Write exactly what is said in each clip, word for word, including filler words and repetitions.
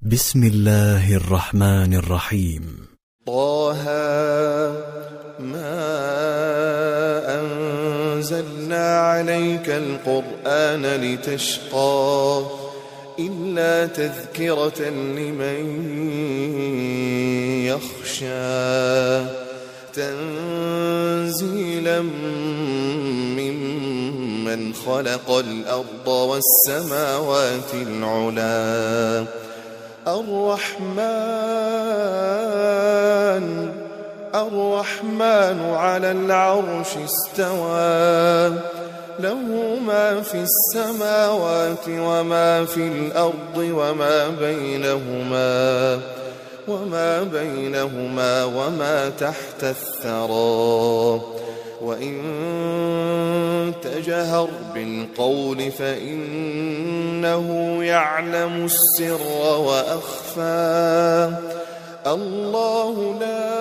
بسم الله الرحمن الرحيم. طه ما أنزلنا عليك القرآن لتشقى إلا تذكرة لمن يخشى تنزيلا ممن خلق الأرض والسماوات العلا الرحمن الرحمن على العرش استوى له ما في السماوات وما في الأرض وما بينهما وما بينهما وما تحت الثرى وإن تجهر بالقول فإنه يعلم السر وأخفى الله لا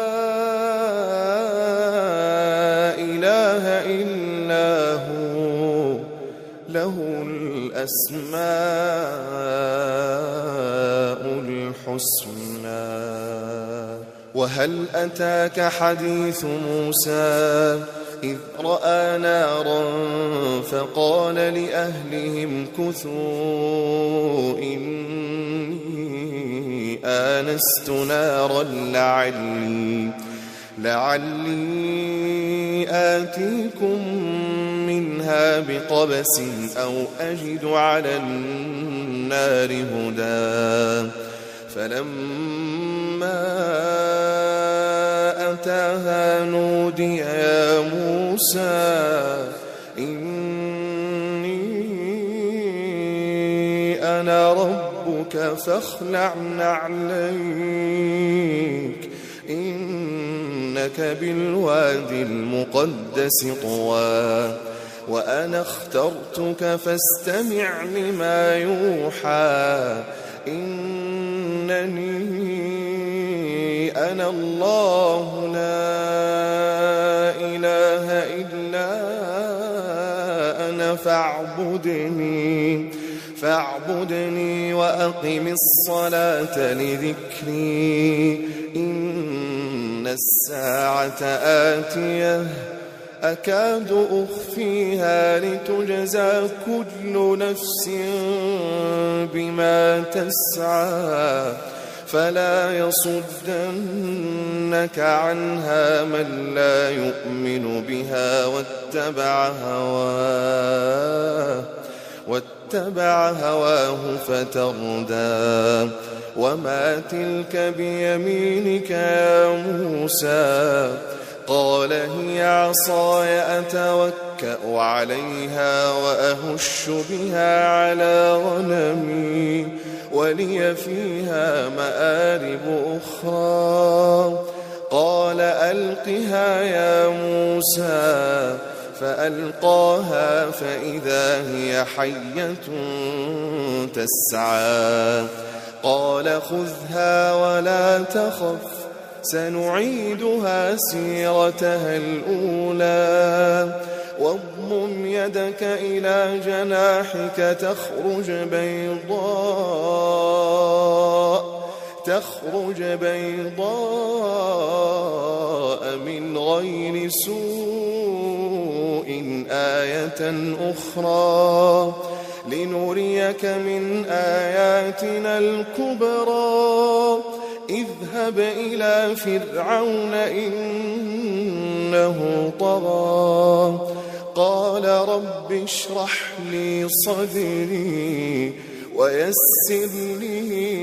إله إلا هو له الأسماء الحسنى. وهل أتاك حديث موسى إذ رأى نارا فقال لأهلهم كثوا إني آنست نارا لعلي لعلي آتيكم منها بقبس أو أجد على النار هدى فلما أتاها نودي يا موسى إني أنا ربك فاخلع نعليك إنك بالوادي المقدس طوى وأنا اخترتك فاستمع لما يوحى إنني أنا الله لا إله إلا أنا فاعبدني فاعبدني وأقم الصلاة لذكري إن الساعة آتية أكاد أخفيها لتجزى كل نفس بما تسعى فلا يصدنك عنها من لا يؤمن بها واتبع هواه واتبع هواه فتردى. وما تلك بيمينك يا موسى قال هي عصاي أتوكأ عليها وأهش بها على غنمي ولي فيها مآرب أخرى قال ألقها يا موسى فألقاها فإذا هي حية تسعى قال خذها ولا تخف سنعيدها سيرتها الأولى واضمم يدك إلى جناحك تخرج بيضاء تخرج بيضاء من غير سوء آية أخرى لنريك من آياتنا الكبرى اذهب إلى فرعون إنه طغى قال رب اشرح لي صدري ويسر لي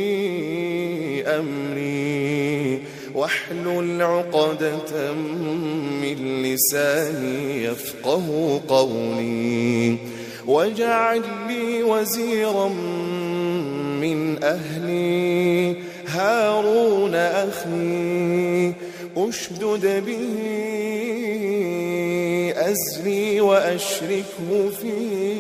أمري واحلل عقدة من لساني يفقه قولي واجعل لي وزيرا من أهلي هارون أخي أشدد به أزري وأشركه في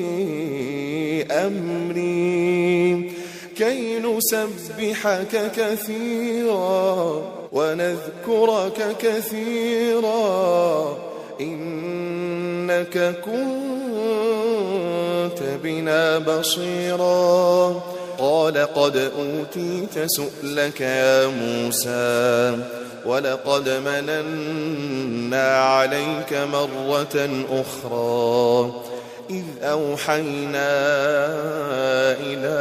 أمري كي نسبحك كثيرا ونذكرك كثيرا إنك كنت بنا بصيرا قال قد أوتيت سؤلك يا موسى ولقد مننا عليك مرة أخرى إذ أوحينا إلى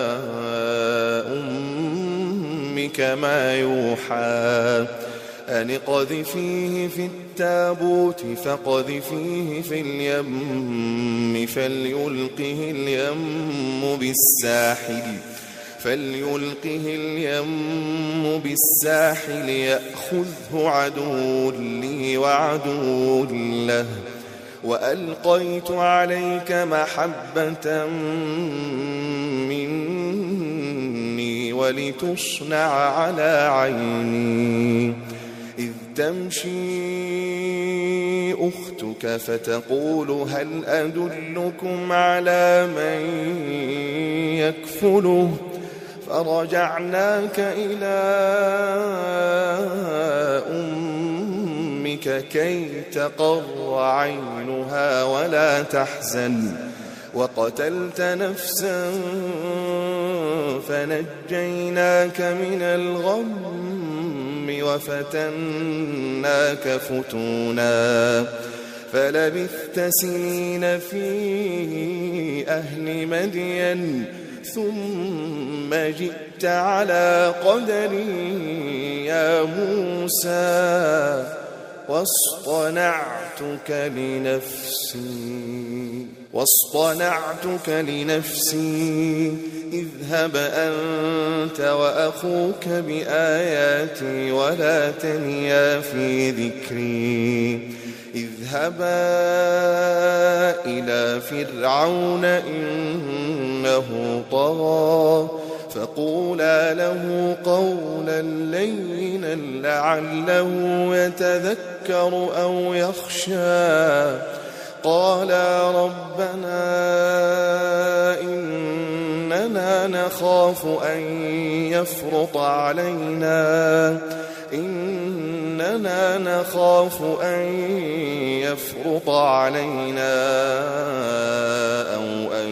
أمك ما يوحى أن اقذفيه في التابوت فاقذفيه في اليم فليلقه اليم بالساحل فليلقه اليم بالساحل يأخذه عدو لي وعدو له وألقيت عليك محبة مني ولتصنع على عيني إذ تمشي أختك فتقول هل أدلكم على من يكفله فرجعناك إلى أمك كي تقر عينها ولا تحزن وقتلت نفسا فنجيناك من الغم وفتناك فتونا فلبثت سنين في أهل مدين ثم جئت على قدري يا موسى واصطنعتك لنفسي واصطنعتك لنفسي اذهب أنت وأخوك بآياتي ولا تنيا في ذكري اذهبا إلى فرعون إنه طغى فقولا له قولا لينا لعله يتذكر أو يخشى قالا ربنا إننا نخاف أن يفرط علينا إننا نخاف أن يفرط علينا أو أن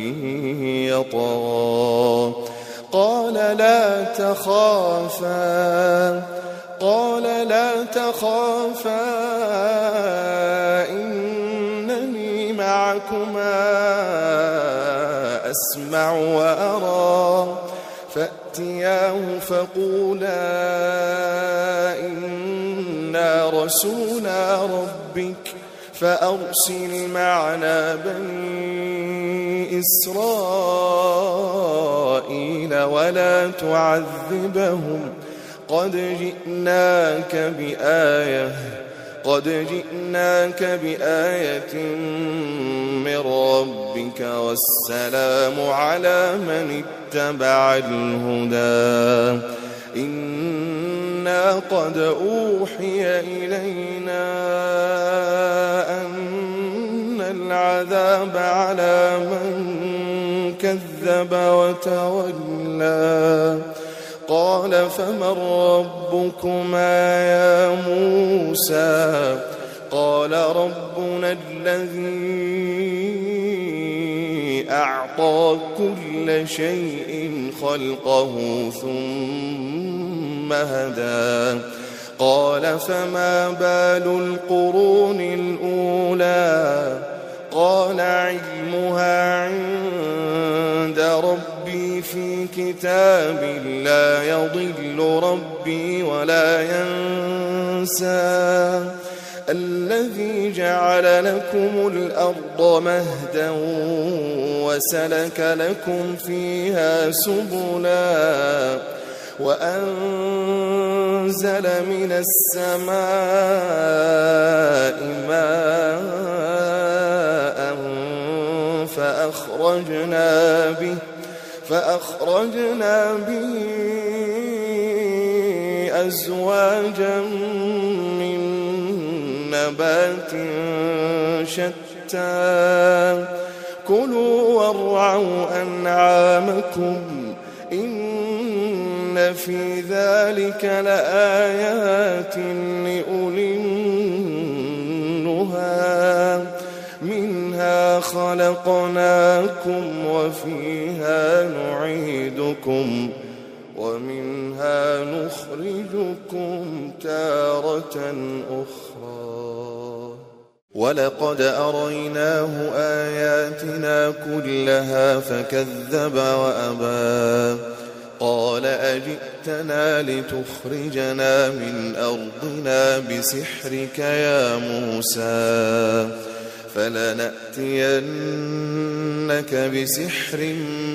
يطغى قال لا تخافا قال لا تخافا إنني معكما أسمع وأرى فأتياه فقولا إنا رسولا ربك فأرسل معنا بني إسرائيل ولا تعذبهم قد جئناك بآية قد جئناك بآية من ربك والسلام على من اتبع الهدى إنا قد أوحي إلينا أن العذاب على من كذب وتولى قال فمن ربكما يا موسى قال ربنا الذي أعطى كل شيء خلقه ثم هدى قال فما بال القرون الأولى قال علمها عند ربي في كتاب لا يضل ربي ولا ينسى الذي جعل لكم الأرض مهدا وسلك لكم فيها سبلا وأنزل من السماء ماء فأخرجنا به فأخرجنا به أزواجا من نبات شتى كلوا وارعوا أنعامكم إن في ذلك لآيات لأولي النهى منها خلقناكم وفيها نعيدكم ومنها نخرجكم تارة أخرى ولقد أريناه آياتنا كلها فكذب وأبى قال أجئتنا لتخرجنا من أرضنا بسحرك يا موسى فلنأتينك بسحر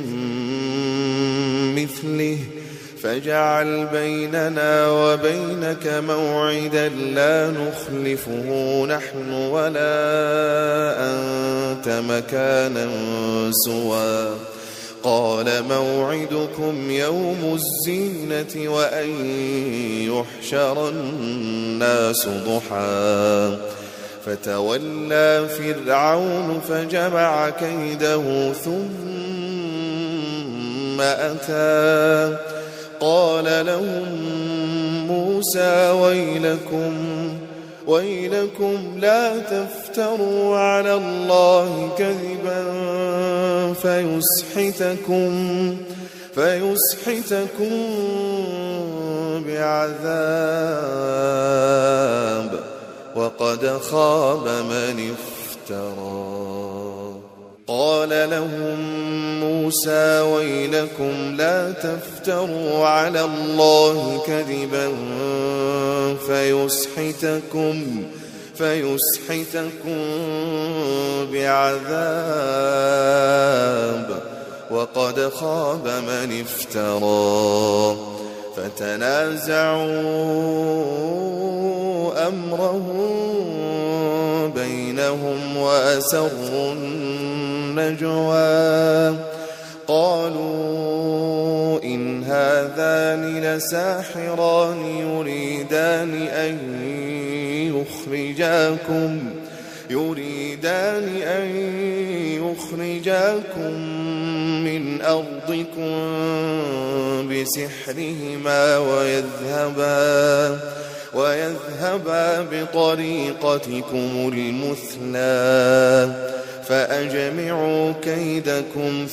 مثله فاجعل بيننا وبينك موعدا لا نخلفه نحن ولا أنت مكانا سوى قال موعدكم يوم الزينة وأن يحشر الناس ضحى فتولى فرعون فجمع كيده ثم أتى قال لهم موسى ويلكم ويلكم لا تفتروا على الله كذبا فيسحتكم فيسحتكم بعذاب وقد خاب من افترى قال لهم موسى ويلكم لا تفتروا على الله كذبا فيسحتكم فيسحتكم بعذاب وقد خاب من افترى فتنازعوا أمرهم بينهم وأسروا النجوى قالوا إن هذان لساحران يريدان أن يخرجاكم يريدان أن يخرجاكم من أرضكم بسحرهما ويذهبا ويذهبا بطريقتكم المثلى فأجمعوا كيدكم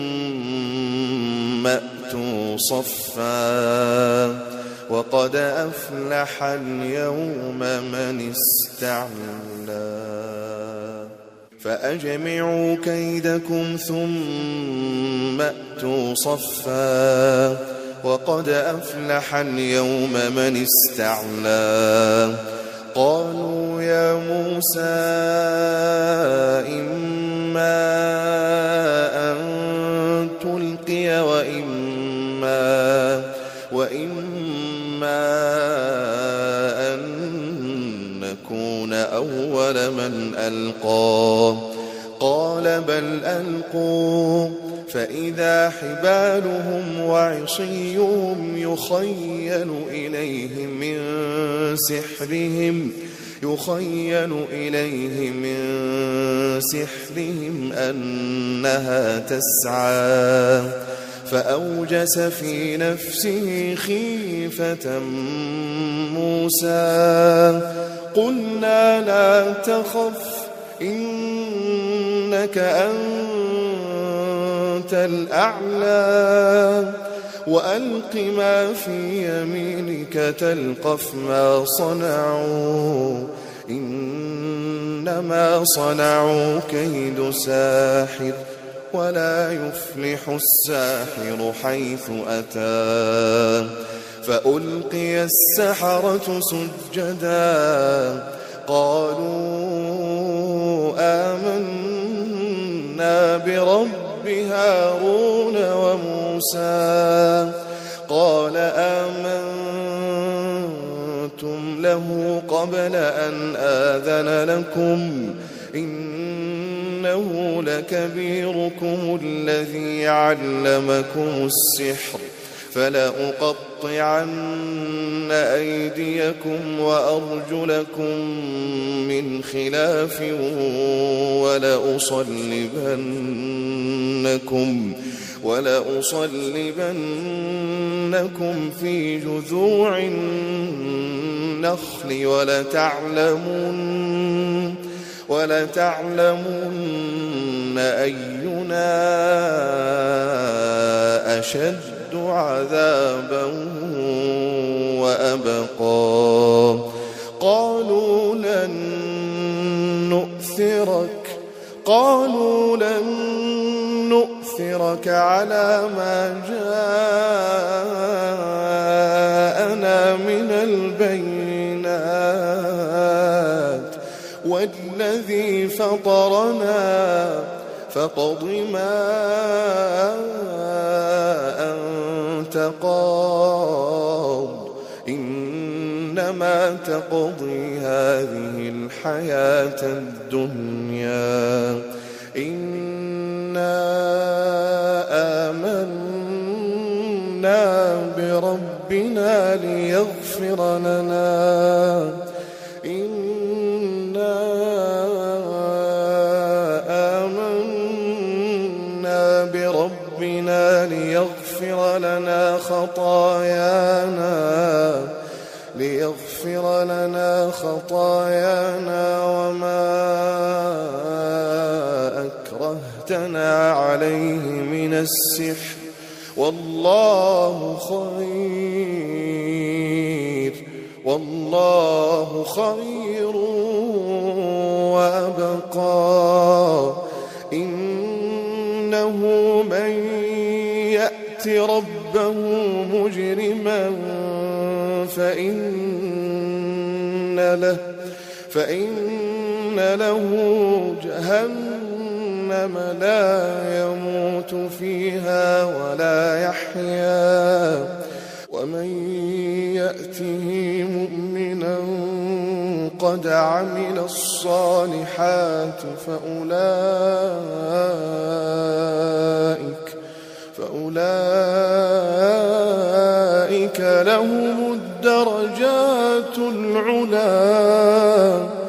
ثم أتوا صفا وقد أفلح اليوم من استعلى فأجمعوا كيدكم ثم أتوا صفا وقد أفلح اليوم من استعلى قالوا يا موسى إما أن تلقي وإما وإما أن نكون أول من ألقى قال بل ألقوا فإذا حبالهم وعصيهم يخيل إليه من سحرهم يخيل إليه من سحرهم أنها تسعى فأوجس في نفسه خيفة موسى قلنا لا تخف إنك أنت الأعلى وألق ما في يمينك تلقف ما صنعوا إنما صنعوا كيد ساحر ولا يفلح الساحر حيث أتى فألقي السحرة سجدا قالوا آمنا برب هارون وموسى قال آمنتم له قبل أن آذن لكم إنه لكبيركم الذي علمكم السحر فلأقطعن أيديكم وأرجلكم من خلاف ولأصلبنكم ولأصلبنكم في جذوع النخل ولتعلمن ولتعلمن أينا أشد عذابا وأبقى. قالوا لن نؤثرك قالوا لن نؤثرك على ما جاءنا من البينات والذي فطرنا فاقض ما أنت قاض إنما تقضي هذه الحياة الدنيا إنا آمنا بربنا ليغفر لنا إنا آمنا بربنا ليغفر لنا خطايانا ليغفر لنا خطايانا وما أكرهتنا عليه من السحر والله خير والله خير وأبقى. إنه من يأت ربه مجرما فإن له فإن له جهنم لا يموت فيها ولا يحيا ومن يأته مؤمنا قد عمل الصالحات فأولئك فأولئك لهم الدرجات العلا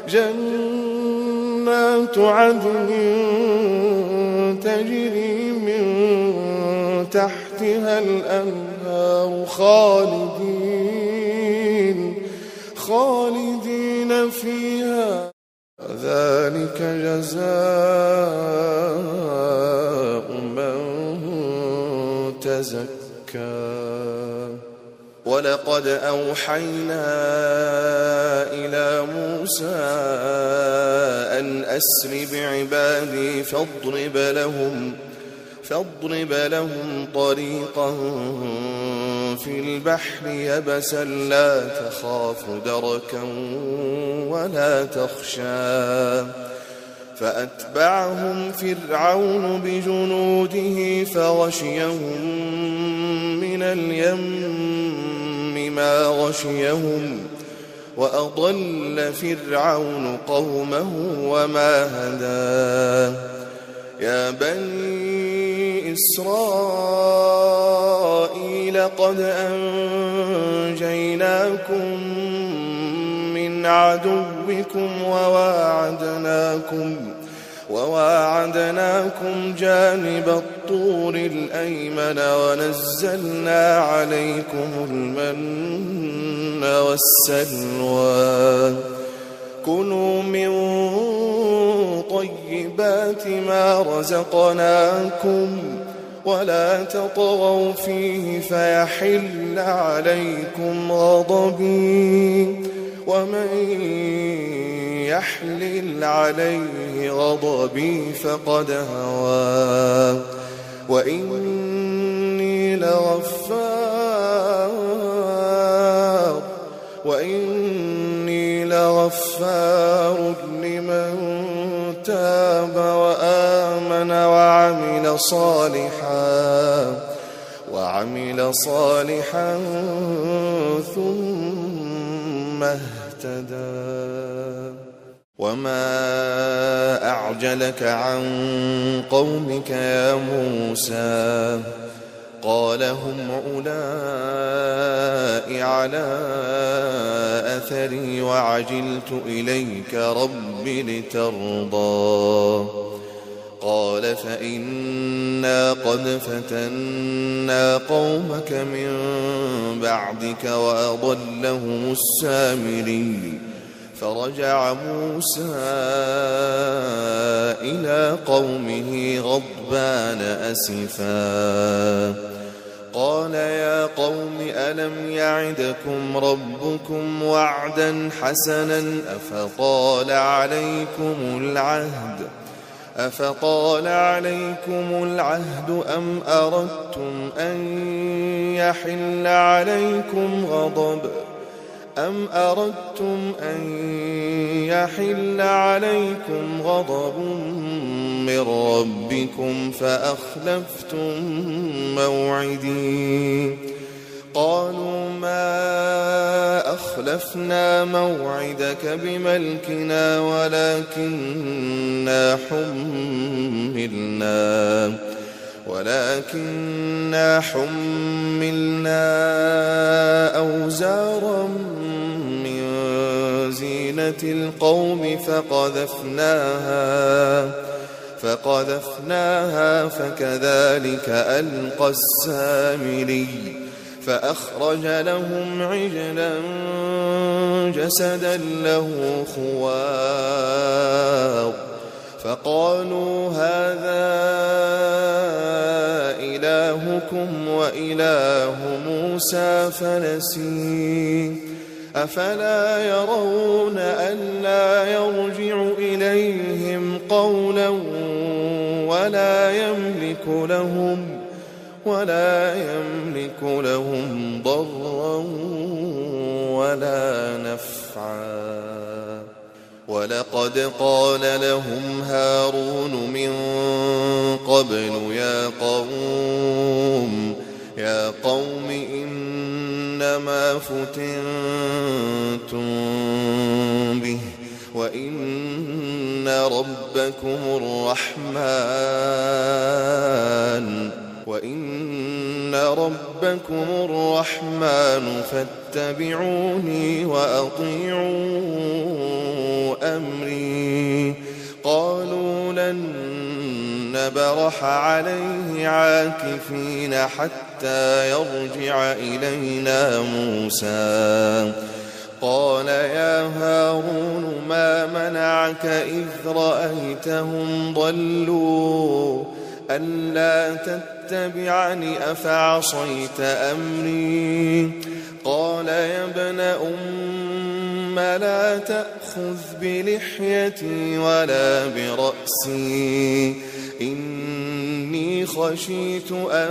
جنات عدن تجري من تحتها الأنهار خالدين خالدين فيها ذلك جزاء من تزكى. ولقد أوحينا إلى موسى أن أسر بعبادي فاضرب لهم فاضرب لهم طريقا في البحر يبسا لا تخاف دركا ولا تخشى. فأتبعهم فرعون بجنوده فغشيهم من اليم ما غشيهم وأضل فرعون قومه وما هدى. يا بني إسرائيل قد أنجيناكم من عدوكم وواعدناكم وواعدناكم جانب الطور الأيمن ونزلنا عليكم المن والسلوى. كلوا من طيبات ما رزقناكم ولا تطغوا فيه فيحل عليكم غضبي ومن يحلل عليه غضبي فقد هوى. وإني لغفار وإني لغفار لمن تاب وآمن وعمل صالحا وعمل صالحا ثم اهتدى. وما أعجلك عن قومك يا موسى قال هم أولئك على أثري وعجلت إليك رب لترضى. قال فإنا قد فتنا قومك من بعدك وأضلهم السامري فرجع موسى إلى قومه غضبان أسفا قال يا قوم ألم يعدكم ربكم وعدا حسنا أفطال عليكم العهد أفطال عليكم العهد أم أردتم أن يحل عليكم غضب أم أردتم أن يحل عليكم غضب من ربكم فأخلفتم موعدي قالوا ما أخلفنا موعدك بملكنا ولكننا حملنا ولكننا حملنا أوزارا من زينة القوم فقذفناها فقذفناها فكذلك ألقى السامري فأخرج لهم عجلا جسدا له خوار فقالوا هذا إلهكم وإله موسى فنسي أفلا يرون ألا يرجع إليهم قولا ولا يملك لهم ولا يملك لهم ضرا ولا نفعا ولقد قال لهم هارون من قبل يا قوم يا قوم إنما فتنتم به وإن ربكم الرحمن وإن ربكم الرحمن فاتبعوني وأطيعوا أمري قالوا لن نبرح عليه عاكفين حتى يرجع إلينا موسى قال يا هارون ما منعك إذ رأيتهم ضلوا ألا تتبعني أفعصيت أمري قال يا ابن أم لا تأخذ بلحيتي ولا برأسي إني خشيت أن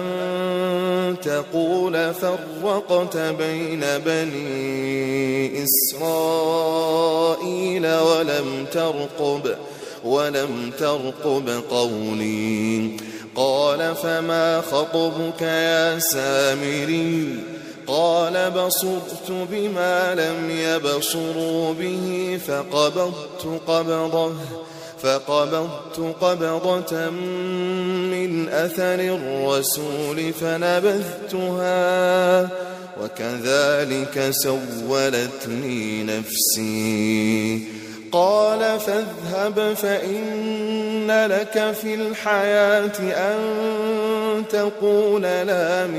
تقول فرقت بين بني إسرائيل ولم ترقب ولم ترقب قولي قال فما خطبك يا سامري قال بصرت بما لم يبصروا به فقبضت قبضة فقبضت قبضة من أثر الرسول فنبذتها وكذلك سولت لي نفسي قال فاذهب فإن لك في الحياة أن تقول لا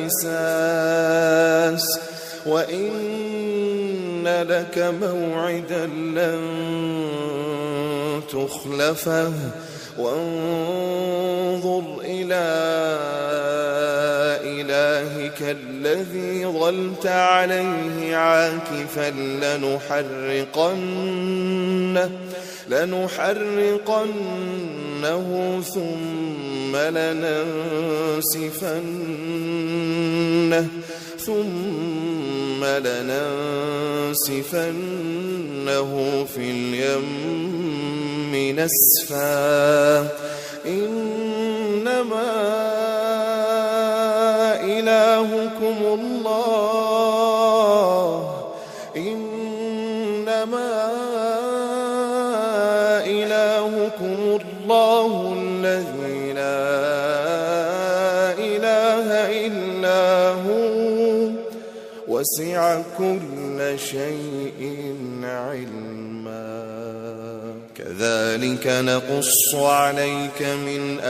مساس وإن لك موعدا لن تخلفه وانظر إلى إلهك الذي ظلت عليه عاكفا لنحرقنه لنحرقنه ثم لننسفنه ثم لننسفنه في اليم نسفا إنما إلهكم الله إنما إلهكم الله الذي لا إله إلا هو وسع كل شيء علما كذلك نقص عليك من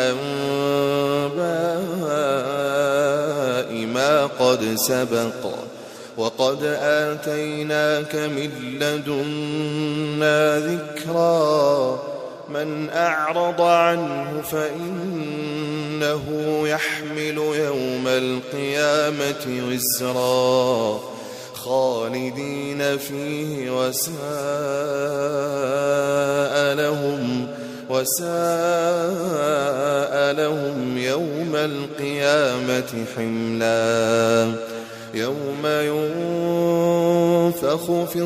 أنباء ما قد سبق وقد آتيناك من لدنا ذكرا من أعرض عنه فإنه يحمل يوم القيامة وزرا خالدين فيه وساء لهم وساء لهم يوم القيامة حملا يوم ينفخ في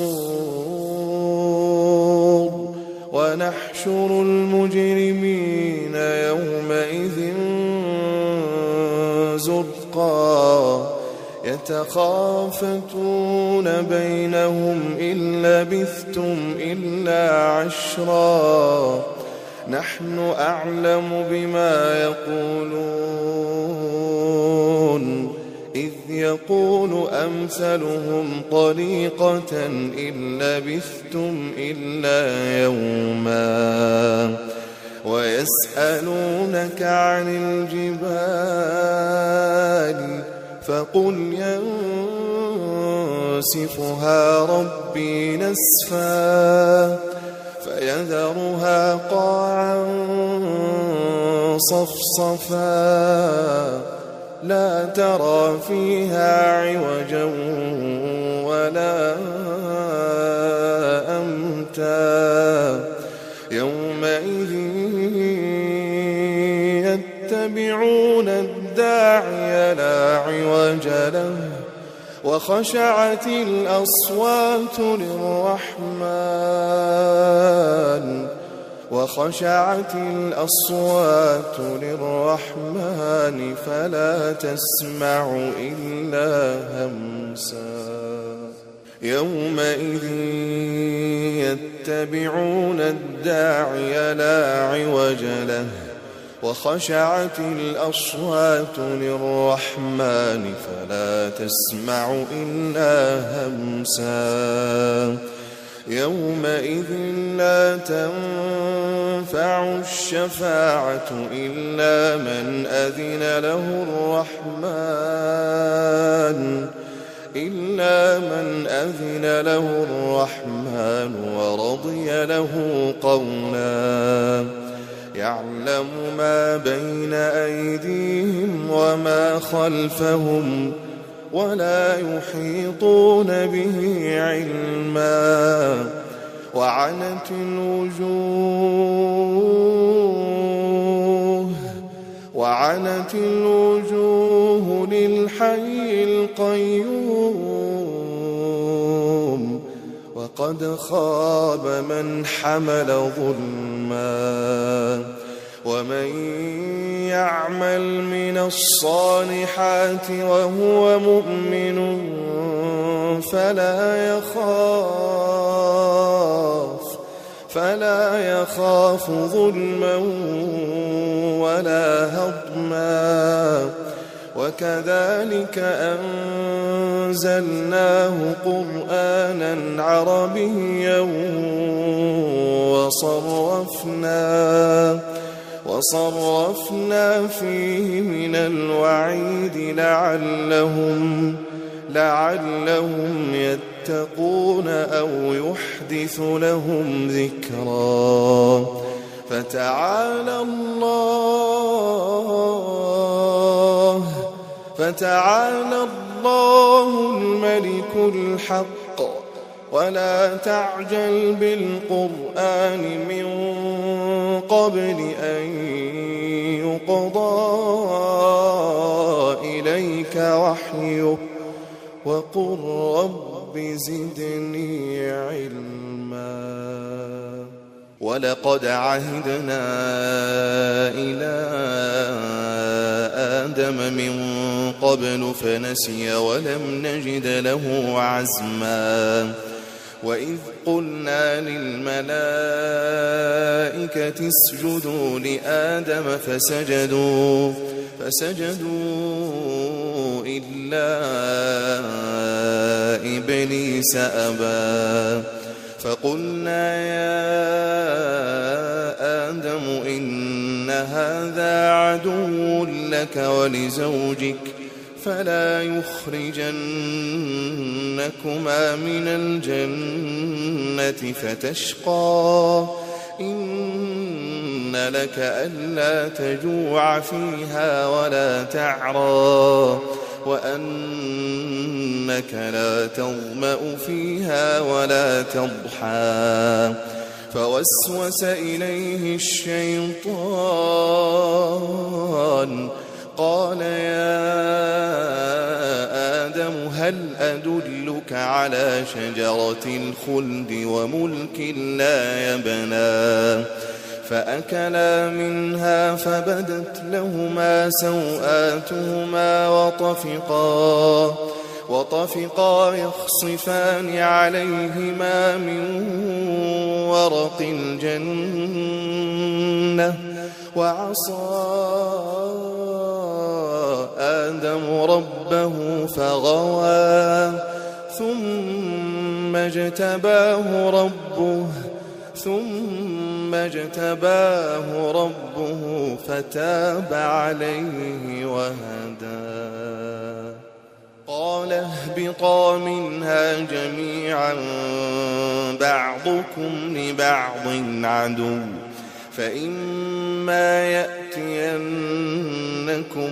الصور ونحشر المجرمين يومئذ زرقا يتخافتون بينهم إن لبثتم إلا عشرا نحن أعلم بما يقولون إذ يقول أمثلهم طريقة إن لبثتم إلا يوما ويسألونك عن الجبال فقل ينسفها ربي نسفا فيذرها قاعا صفصفا لا ترى فيها عوجا ولا أمتا يومئذ يتبعون الداعي لا عوج له وخشعت الأصوات للرحمن وخشعت الأصوات للرحمن فلا تسمع إلا همسا يومئذ يتبعون الداعي لا عوج له وخشعت الأصوات للرحمن فلا تسمع إلا همسا يومئذ لا تنفع الشفاعة إلا من أذن له الرحمن إلا من أذن له الرحمن ورضي له قولا يعلم ما بين أيديهم وما خلفهم ولا يحيطون به علما وعنت الوجوه وعنت الوجوه للحي القيوم وقد خاب من حمل ظلما ومن يعمل من الصالحات وهو مؤمن فلا يخاف فلا يخاف ظلما ولا هضما وكذلك أنزلناه قرآنا عربيا وصرفنا وصرفنا فيه من الوعيد لعلهم لعلهم يتقون أو يحدث لهم ذكرا فتعالى الله فتعالى الله الملك الحق ولا تعجل بالقرآن من قبل أن يقضى إليك وحيه وقل رب زدني علما ولقد عهدنا إلى آدم من قبل فنسي ولم نجد له عزما وإذ قلنا للملائكة اسجدوا لآدم فسجدوا فسجدوا إلا إبليس أبى فقلنا يا آدم إن هذا عدو لك ولزوجك فلا يخرجنكما من الجنة فتشقى إن لك ألا تجوع فيها ولا تعرى وأنك لا تظمأ فيها ولا تضحى فوسوس إليه الشيطان قال يا آدم هل أدلك على شجرة الخلد وملك لا يبلى فأكلا منها فبدت لهما سوآتهما وطفقا وطفقا يخصفان عليهما من ورق الجنة وعصى آدم ربه فغوى ثم اجتباه ربه ثم اجتباه ربه فتاب عليه وهدى قال اهبطا منها جميعا بعضكم لبعض عدو فإما يأتينكم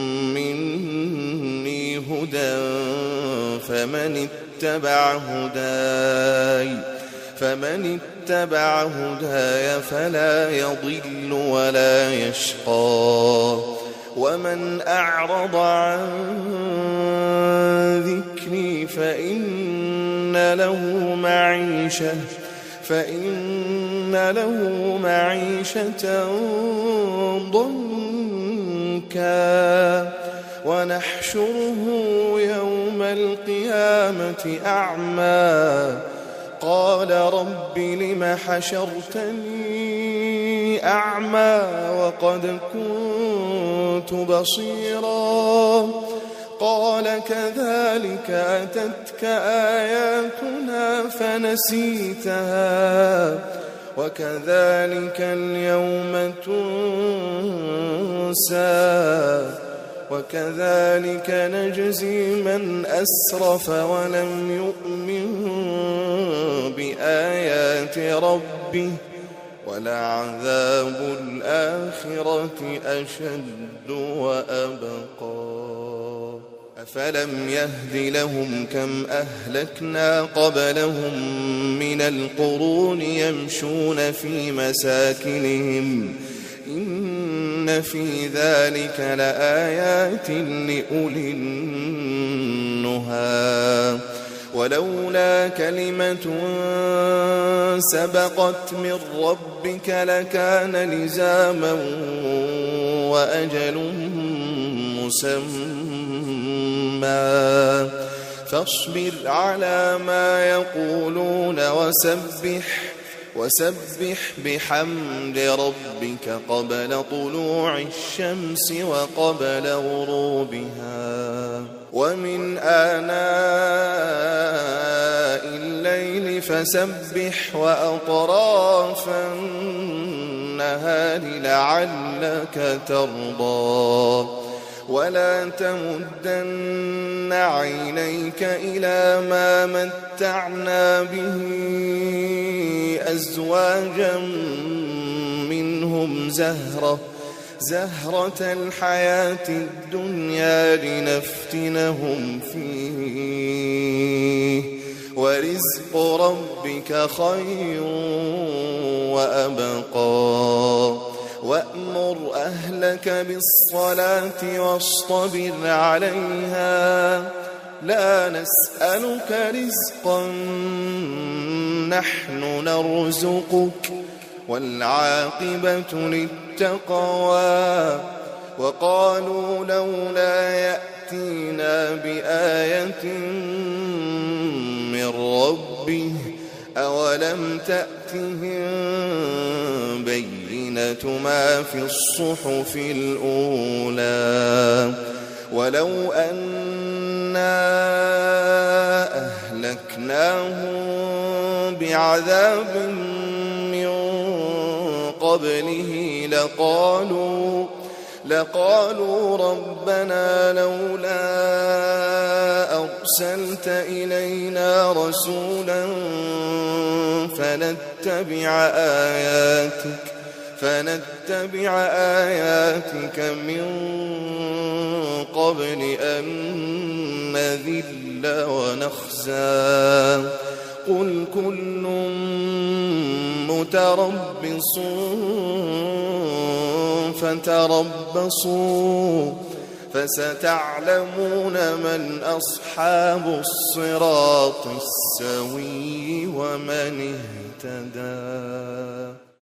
مني هدى فمن اتبع هداي فمن اتبع هداي فلا يضل ولا يشقى ومن أعرض عن ذكري فإن له معيشة فإن له معيشة ضنكا ونحشره يوم القيامة أعمى قال رب لم حشرتني أعمى وقد كنت بصيرا قال كذلك أتتك آياتنا فنسيتها وكذلك اليوم تنسى وكذلك نجزي من أسرف ولم يؤمن بآيات ربه ولعذاب الآخرة أشد وأبقى أفلم يهد لهم كم أهلكنا قبلهم من القرون يمشون في مساكنهم إن في ذلك لآيات لأولي النهى ولولا كلمة سبقت من ربك لكان لزاما وأجل مسمى فاصبر على ما يقولون وسبح وسبح بحمد ربك قبل طلوع الشمس وقبل غروبها ومن آناء الليل فسبح وأطراف النهار لعلك ترضى ولا تمدن عينيك إلى ما متعنا به أزواجا منهم زهرة زهرة الحياة الدنيا لنفتنهم فيه ورزق ربك خير وأبقى وأمر أهلك بالصلاة واصطبر عليها لا نسألك رزقا نحن نرزقك والعاقبة للتقوى وقالوا لولا يأتينا بآية من ربه أولم تأتهم بينة ما في الصحف الأولى ولو أنا أهلكناهم بعذاب من قبله لقالوا لقالوا ربنا لولا أرسلت إلينا رسولا فنتبع آياتك فنتبع آياتك من قبل أن نذل ونخزى قل كل متربص فتربصوا فستعلمون من أصحاب الصراط السوي ومن اهتدى.